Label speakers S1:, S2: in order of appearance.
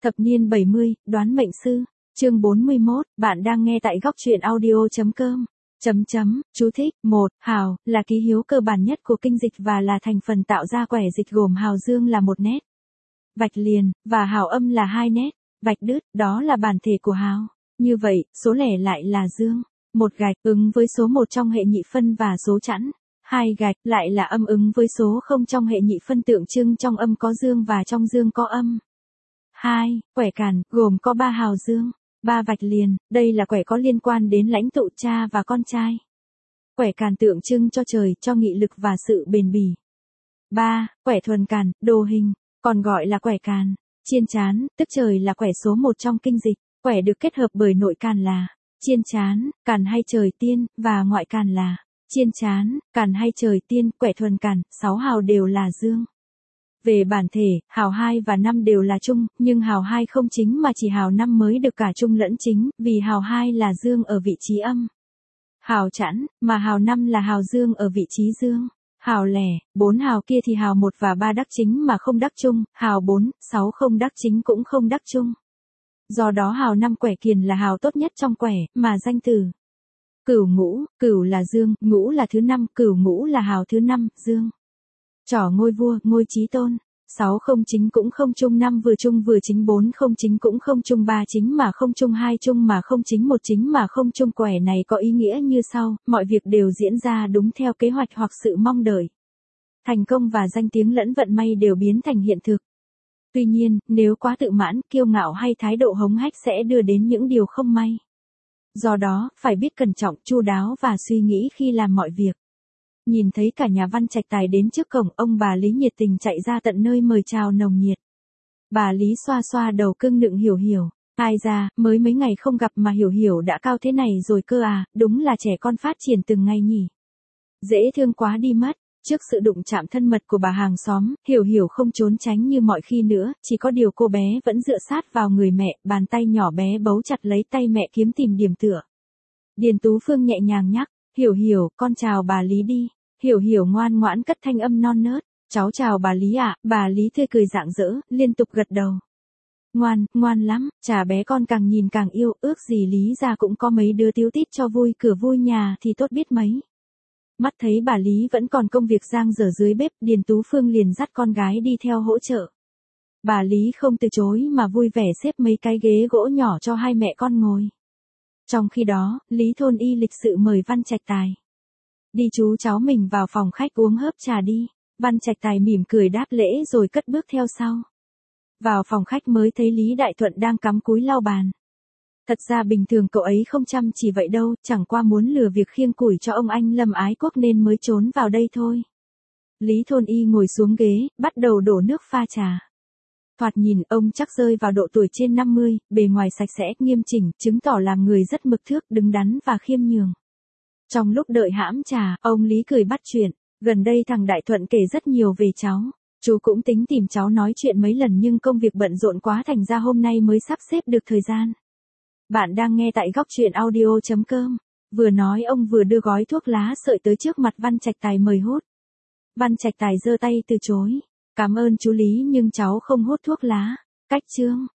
S1: Thập niên 70, đoán mệnh sư. Chương 41, bạn đang nghe tại góc truyện audio.com. Chú thích, 1. Hào, là ký hiếu cơ bản nhất của kinh dịch và là thành phần tạo ra quẻ dịch gồm hào dương là một nét, vạch liền, và hào âm là hai nét, vạch đứt, đó là bản thể của hào. Như vậy, số lẻ lại là dương. Một gạch, ứng với số 1 trong hệ nhị phân và số chẵn. Hai gạch, lại là âm ứng với số 0 trong hệ nhị phân tượng trưng trong âm có dương và trong dương có âm. 2. Quẻ càn, gồm có 3 hào dương, 3 vạch liền, đây là quẻ có liên quan đến lãnh tụ cha và con trai. Quẻ càn tượng trưng cho trời, cho nghị lực và sự bền bỉ. 3. Quẻ thuần càn, đồ hình, còn gọi là quẻ càn, chiên chán, tức trời là quẻ số 1 trong kinh dịch. Quẻ được kết hợp bởi nội càn là chiên chán, càn hay trời tiên, và ngoại càn là chiên chán, càn hay trời tiên, quẻ thuần càn, 6 hào đều là dương. Về bản thể, hào 2 và 5 đều là trung, nhưng hào 2 không chính mà chỉ hào 5 mới được cả trung lẫn chính, vì hào 2 là dương ở vị trí âm. Hào chẵn, mà hào 5 là hào dương ở vị trí dương. Hào lẻ, 4 hào kia thì hào 1 và 3 đắc chính mà không đắc trung, hào 4, 6 không đắc chính cũng không đắc trung. Do đó hào 5 quẻ kiền là hào tốt nhất trong quẻ, mà danh từ cửu ngũ, cửu là dương, ngũ là thứ 5, cửu ngũ là hào thứ 5, dương. Trỏ ngôi vua, ngôi chí tôn. 6 không chính cũng không trung, 5 vừa trung vừa chính, 4 không chính cũng không trung, 3 chính mà không trung, 2 trung mà không chính, 1 chính mà không trung. Quẻ này có ý nghĩa như sau, mọi việc đều diễn ra đúng theo kế hoạch hoặc sự mong đợi. Thành công và danh tiếng lẫn vận may đều biến thành hiện thực. Tuy nhiên, nếu quá tự mãn, kiêu ngạo hay thái độ hống hách sẽ đưa đến những điều không may. Do đó, phải biết cẩn trọng, chu đáo và suy nghĩ khi làm mọi việc. Nhìn thấy cả nhà Văn Trạch Tài đến trước cổng, ông bà Lý nhiệt tình chạy ra tận nơi mời chào nồng nhiệt. Bà Lý xoa xoa đầu cưng nựng Hiểu Hiểu. Ai ra, mới mấy ngày không gặp mà Hiểu Hiểu đã cao thế này rồi cơ à, đúng là trẻ con phát triển từng ngày nhỉ. Dễ thương quá đi mất. Trước sự đụng chạm thân mật của bà hàng xóm, Hiểu Hiểu không trốn tránh như mọi khi nữa, chỉ có điều cô bé vẫn dựa sát vào người mẹ, bàn tay nhỏ bé bấu chặt lấy tay mẹ kiếm tìm điểm tựa. Điền Tú Phương nhẹ nhàng nhắc, Hiểu Hiểu, con chào bà Lý đi. Hiểu Hiểu ngoan ngoãn cất thanh âm non nớt, cháu chào bà Lý ạ. Bà Lý tươi cười rạng rỡ, liên tục gật đầu. Ngoan lắm, chả bé con càng nhìn càng yêu, ước gì Lý gia cũng có mấy đứa tíu tít cho vui cửa vui nhà thì tốt biết mấy. Mắt thấy bà Lý vẫn còn công việc dang dở dưới bếp, Điền Tú Phương liền dắt con gái đi theo hỗ trợ. Bà Lý không từ chối mà vui vẻ xếp mấy cái ghế gỗ nhỏ cho hai mẹ con ngồi. Trong khi đó, Lý Thôn Y lịch sự mời Văn Trạch Tài. Đi chú cháu mình vào phòng khách uống hớp trà đi. Văn Trạch Tài mỉm cười đáp lễ rồi cất bước theo sau. Vào phòng khách mới thấy Lý Đại Thuận đang cắm cúi lau bàn. Thật ra bình thường cậu ấy không chăm chỉ vậy đâu, chẳng qua muốn lừa việc khiêng củi cho ông anh Lâm Ái Quốc nên mới trốn vào đây thôi. Lý Thôn Y ngồi xuống ghế, bắt đầu đổ nước pha trà. Thoạt nhìn ông chắc rơi vào độ tuổi trên 50, bề ngoài sạch sẽ, nghiêm chỉnh, chứng tỏ làm người rất mực thước, đứng đắn và khiêm nhường. Trong lúc đợi hãm trà, ông Lý cười bắt chuyện, gần đây thằng Đại Thuận kể rất nhiều về cháu. Chú cũng tính tìm cháu nói chuyện mấy lần nhưng công việc bận rộn quá thành ra hôm nay mới sắp xếp được thời gian. Bạn đang nghe tại góc truyện audio.com. Vừa nói ông vừa đưa gói thuốc lá sợi tới trước mặt Văn Trạch Tài mời hút. Văn Trạch Tài giơ tay từ chối. Cảm ơn chú Lý nhưng cháu không hút thuốc lá. Cách chương.